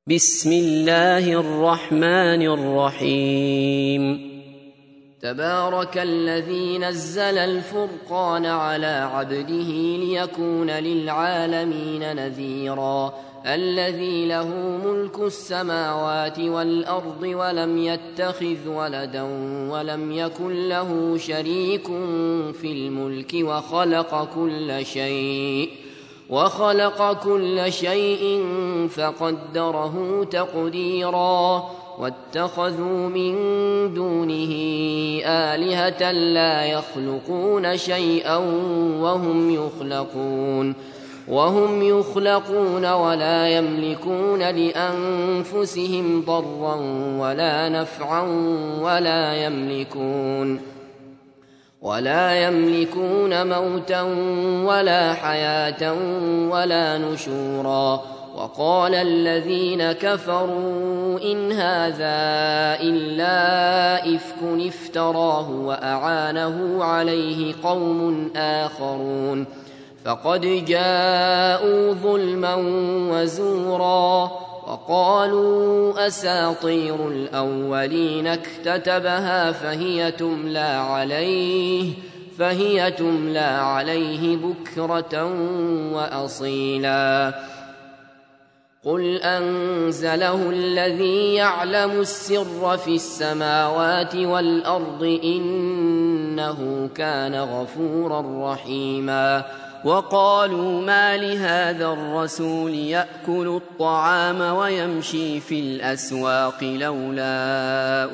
بسم الله الرحمن الرحيم. تبارك الذي نزل الفرقان على عبده ليكون للعالمين نذيرا. الذي له ملك السماوات والأرض ولم يتخذ ولدا ولم يكن له شريك في الملك وخلق كل شيء فقدره تقديرا. واتخذوا من دونه آلهة لا يخلقون شيئا وهم يخلقون ولا يملكون لأنفسهم ضرا ولا نفعا ولا يملكون موتا ولا حياة ولا نشورا. وقال الذين كفروا إن هذا إلا إفك افتراه وأعانه عليه قوم آخرون فقد جاءوا ظلما وزورا. وقالوا أساطير الأولين اكتتبها فهي تملى عليه بكرة وأصيلا. قل أنزله الذي يعلم السر في السماوات والأرض إنه كان غفورا رحيما. وقالوا ما لهذا الرسول يأكل الطعام ويمشي في الأسواق لولا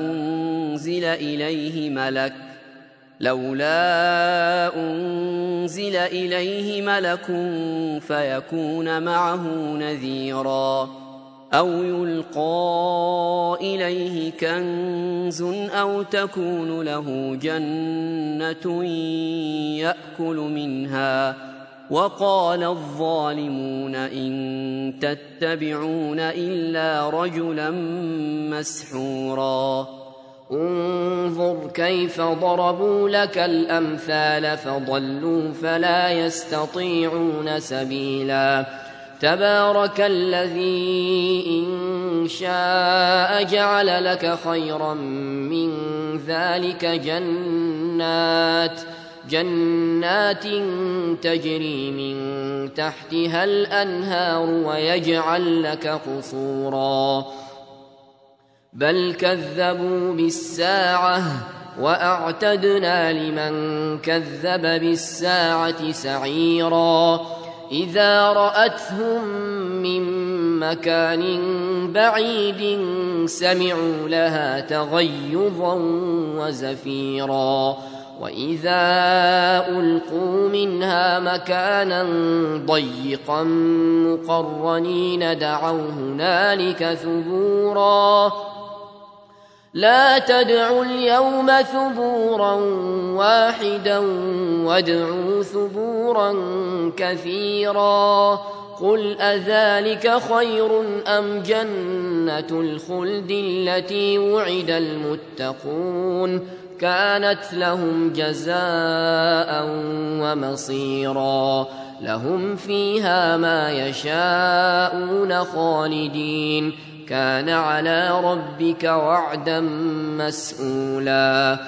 أنزل إليه ملك فيكون معه نذيرا. أو يلقى إليه كنز أو تكون له جنة يأكل منها. وقال الظالمون إن تتبعون إلا رجلا مسحورا. انظر كيف ضربوا لك الأمثال فضلوا فلا يستطيعون سبيلا. تبارك الذي إن شاء جعل لك خيرا من ذلك جنات تجري من تحتها الأنهار ويجعل لك قصورا. بل كذبوا بالساعة وأعتدنا لمن كذب بالساعة سعيرا. إذا رأتهم من مكان بعيد سمعوا لها تغيظا وزفيرا. وإذا ألقوا منها مكانا ضيقا مقرنين دعوا هنالك ثبورا. لا تدعوا اليوم ثبورا واحدا وادعوا ثبورا كثيرا. قل أذلك خير أم جنة الخلد التي وعد المتقون كانت لهم جزاء ومصيرا. لهم فيها ما يشاءون خالدين كان على ربك وعدا مسئولا.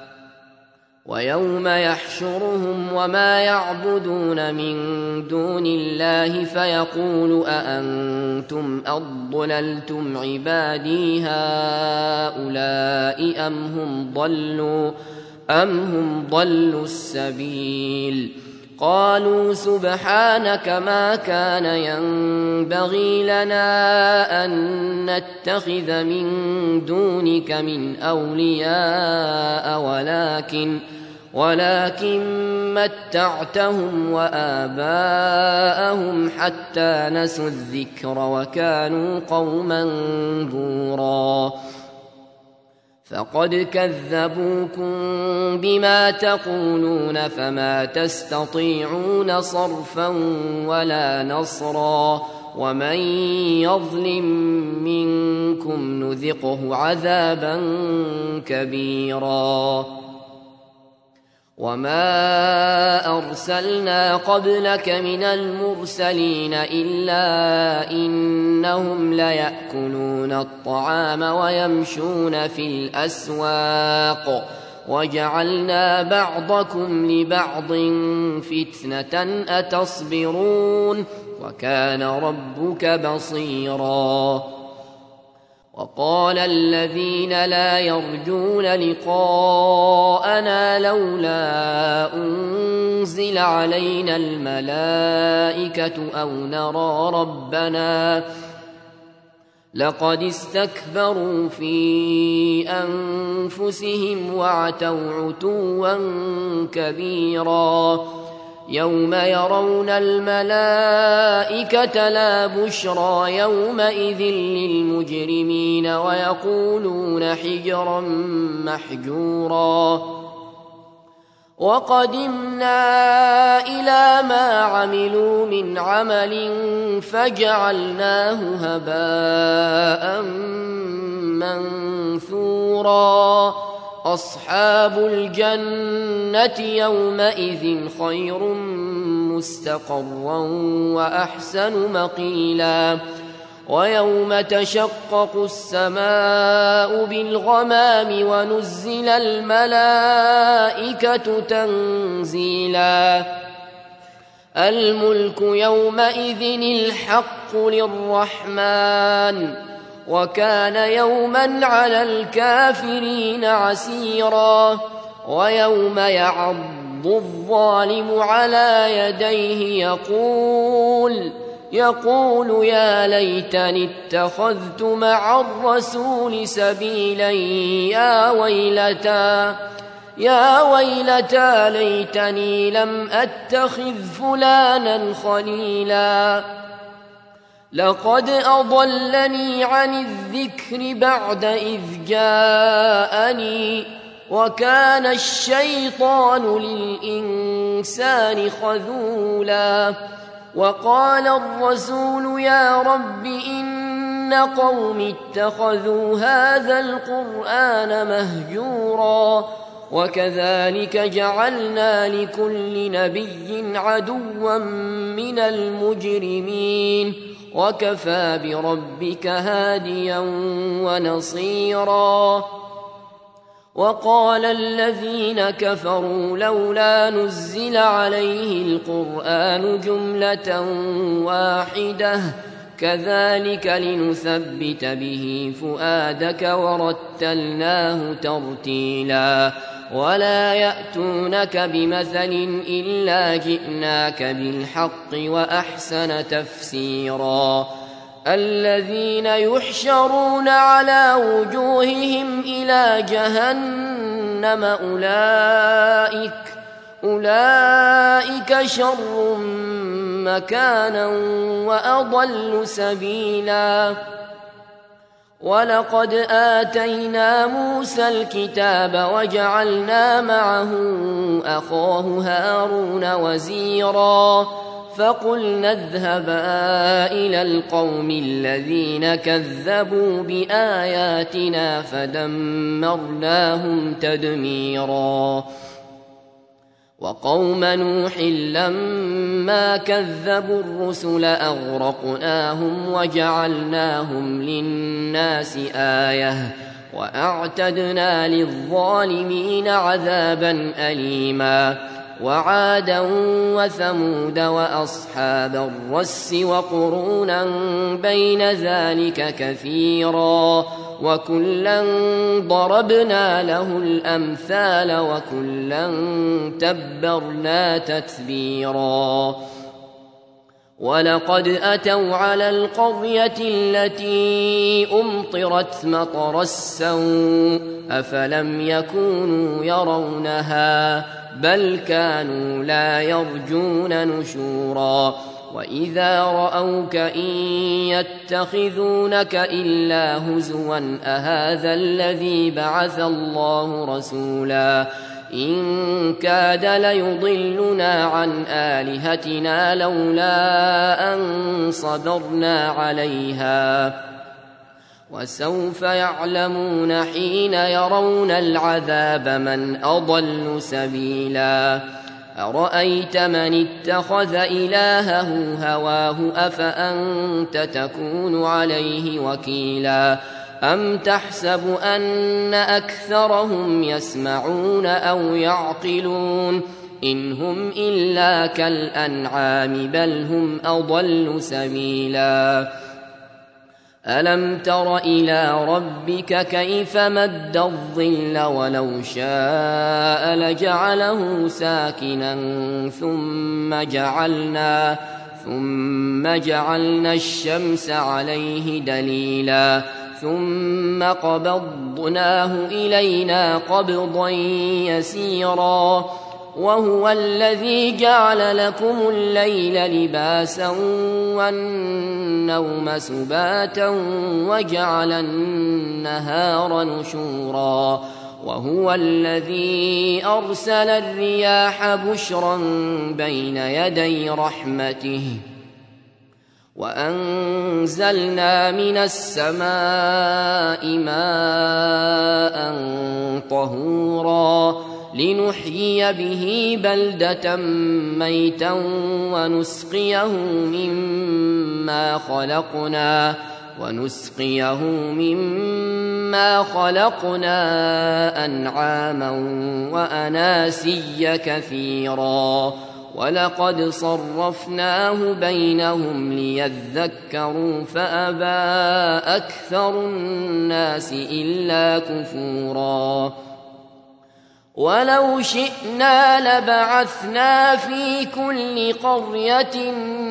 ويوم يحشرهم وما يعبدون من دون الله فيقول أأنتم أضللتم عبادي هؤلاء أم هم ضلوا السبيل. قالوا سبحانك ما كان ينبغي لنا أن نتخذ من دونك من أولياء ولكن متعتهم وآباءهم حتى نسوا الذكر وكانوا قوما بورا. فقد كذبوكم بما تقولون فما تستطيعون صرفا ولا نصرا. ومن يظلم منكم نذقه عذابا كبيرا. وما أرسلنا قبلك من المرسلين إلا إنهم ليأكلون الطعام ويمشون في الأسواق وجعلنا بعضكم لبعض فتنة أتصبرون وكان ربك بصيرا. وقال الذين لا يرجون لقاءنا لولا أنزل علينا الملائكة أو نرى ربنا لقد استكبروا في أنفسهم وعتوا عتوا كبيرا. يوم يرون الملائكة لا بشرى يومئذ للمجرمين ويقولون حجرا محجورا. وقدمنا إلى ما عملوا من عمل فجعلناه هباء منثورا. أصحاب الجنة يومئذ خير مستقرا وأحسن مقيلا. ويوم تشقق السماء بالغمام ونزل الملائكة تنزيلا. الملك يومئذ الحق للرحمن وكان يوما على الكافرين عسيرا. ويوم يعض الظالم على يديه يقول يا ليتني اتخذت مع الرسول سبيلا يا ويلتى ليتني لم أتخذ فلانا خليلا لقد أضلني عن الذكر بعد إذ جاءني وكان الشيطان للإنسان خذولا. وقال الرسول يا رب إن قوم اتخذوا هذا القرآن مهجورا. وكذلك جعلنا لكل نبي عدوا من المجرمين وكفى بربك هاديا ونصيرا. وقال الذين كفروا لولا نزل عليه القرآن جملة واحدة كذلك لنثبت به فؤادك ورتلناه ترتيلا. ولا يأتونك بمثل إلا جئناك بالحق وأحسن تفسيرا. الذين يحشرون على وجوههم إلى جهنم أولئك شر مكانا وأضل سبيلا. ولقد آتينا موسى الكتاب وجعلنا معه أخاه هارون وزيرا. فقلنا اذهبا إلى القوم الذين كذبوا بآياتنا فدمرناهم تدميرا. وقوم نوح لما كذبوا الرسل أغرقناهم وجعلناهم للناس آية وأعتدنا للظالمين عذابا أليما. وعادا وثمود وأصحاب الرس وقرونا بين ذلك كثيرا وكلا ضربنا له الأمثال وكلا تبرنا تتبيرا. ولقد أتوا على القرية التي أمطرت مطر السوء أفلم يكونوا يرونها بل كانوا لا يرجون نشورا. وإذا رأوك إن يتخذونك إلا هزوا أهذا الذي بعث الله رسولا إن كاد ليضلنا عن آلهتنا لولا أن صبرنا عليها وسوف يعلمون حين يرون العذاب من أضل سبيلا أرأيت من اتخذ إلهه هواه أفأنت تكون عليه وكيلا أم تحسب أن أكثرهم يسمعون أو يعقلون إن هم إلا كالأنعام بل هم أضل سبيلا ألم تر إلى ربك كيف مد الظل ولو شاء لجعله ساكنا ثم جعلنا الشمس عليه دليلا ثم قبضناه إلينا قبضا يسيرا وهو الذي جعل لكم الليل لباسا والنوم سباتا وجعل النهار نشورا وهو الذي أرسل الرياح بشرا بين يدي رحمته وأنزلنا من السماء ماء طهورا لنحيي به بلدة ميتا ونسقيه مما خلقنا أنعاما وأناسيا كثيرا ولقد صرفناه بينهم ليذكروا فأبى أكثر الناس إلا كفورا ولو شئنا لبعثنا في كل قرية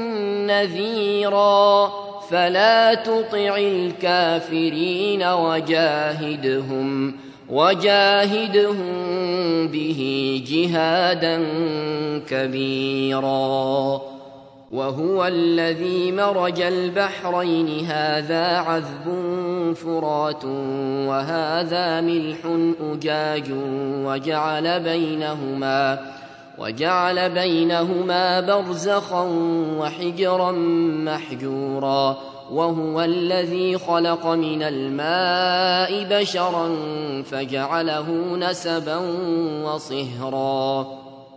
نذيرا فلا تطع الكافرين وجاهدهم به جهادا كبيرا وهو الذي مرج البحرين هذا عذب فرات وهذا ملح أجاج وجعل بينهما برزخا وحجرا محجورا وهو الذي خلق من الماء بشرا فجعله نسبا وصهرا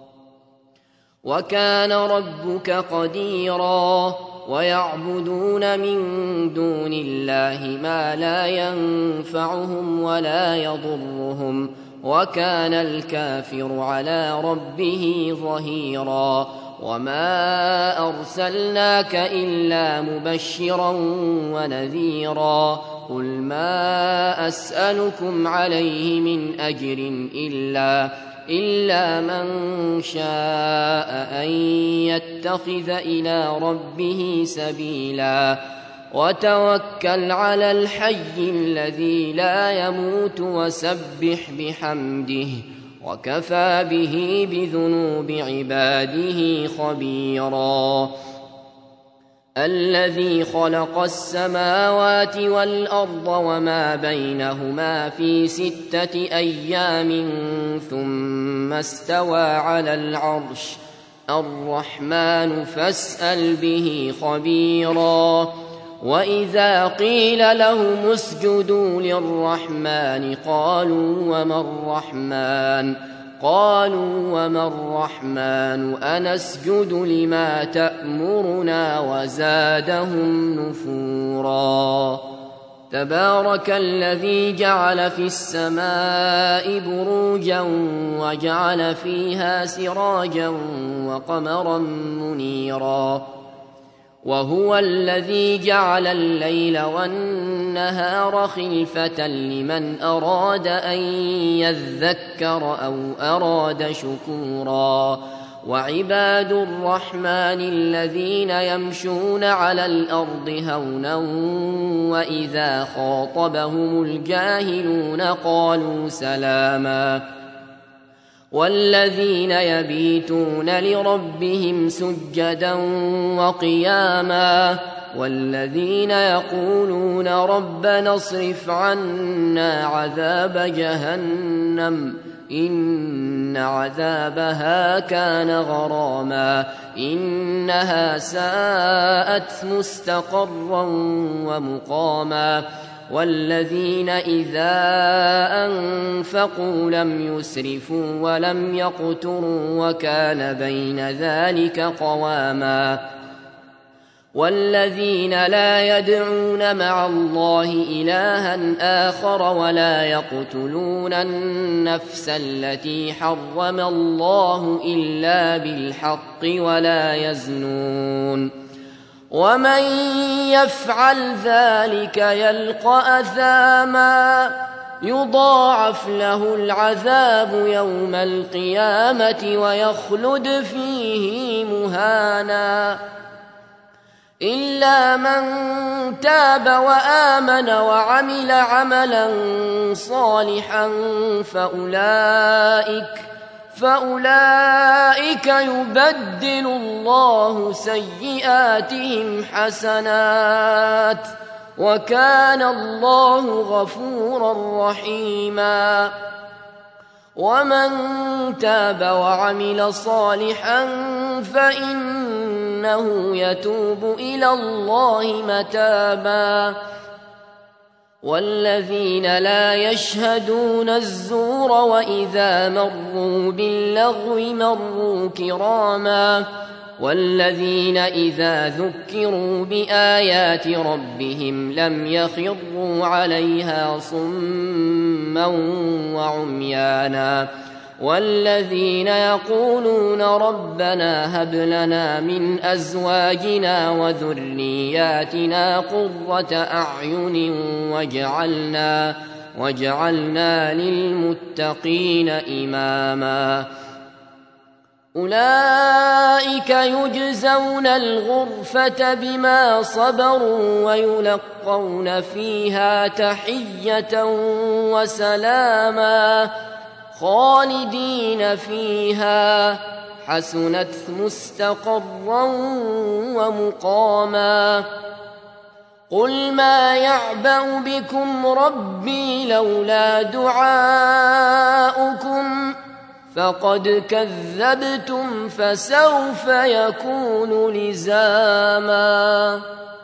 وكان ربك قديرا ويعبدون من دون الله ما لا ينفعهم ولا يضرهم وكان الكافر على ربه ظهيرا وما أرسلناك إلا مبشرا ونذيرا قل ما أسألكم عليه من أجر إلا من شاء أن يتخذ إلى ربه سبيلا وتوكل على الحي الذي لا يموت وسبح بحمده وكفى به بذنوب عباده خبيرا الذي خلق السماوات والأرض وما بينهما في 6 أيام ثم استوى على العرش الرحمن فاسأل به خبيرا وإذا قيل لهم اسجدوا للرحمن قالوا وما الرحمن أنسجد لما تأمرنا وزادهم نفورا تبارك الذي جعل في السماء بروجا وجعل فيها سراجا وقمرا منيرا وهو الذي جعل الليل والنهار خلفة لمن أراد أن يذكر أو أراد شكورا وعباد الرحمن الذين يمشون على الأرض هونا وإذا خاطبهم الجاهلون قالوا سلاما والذين يبيتون لربهم سجدا وقياما والذين يقولون ربنا اصرف عنا عذاب جهنم إن عذابها كان غراما إنها ساءت مستقرا ومقاما والذين إذا أنفقوا لم يسرفوا ولم يقتروا وكان بين ذلك قواما والذين لا يدعون مع الله إلها آخر ولا يقتلون النفس التي حرم الله إلا بالحق ولا يزنون ومن يفعل ذلك يلقى أثاما يضاعف له العذاب يوم القيامة ويخلد فيه مهانا إلا من تاب وآمن وعمل عملا صالحا فأولئك يبدل الله سيئاتهم حسنات وكان الله غفورا رحيما ومن تاب وعمل صالحا فإنه يتوب إلى الله متابا والذين لا يشهدون الزور وإذا مروا باللغو مروا كراما والذين إذا ذكروا بآيات ربهم لم يخروا عليها صما وعميانا والذين يقولون ربنا هب لنا من أزواجنا وذرياتنا قرة أعين واجعلنا للمتقين إماما أولئك يجزون الغرفة بما صبروا ويلقون فيها تحية وسلاما خالدين فيها حسنت مستقرا ومقاما قل ما يعبأ بكم ربي لولا دعاؤكم فقد كذبتم فسوف يكون لزاما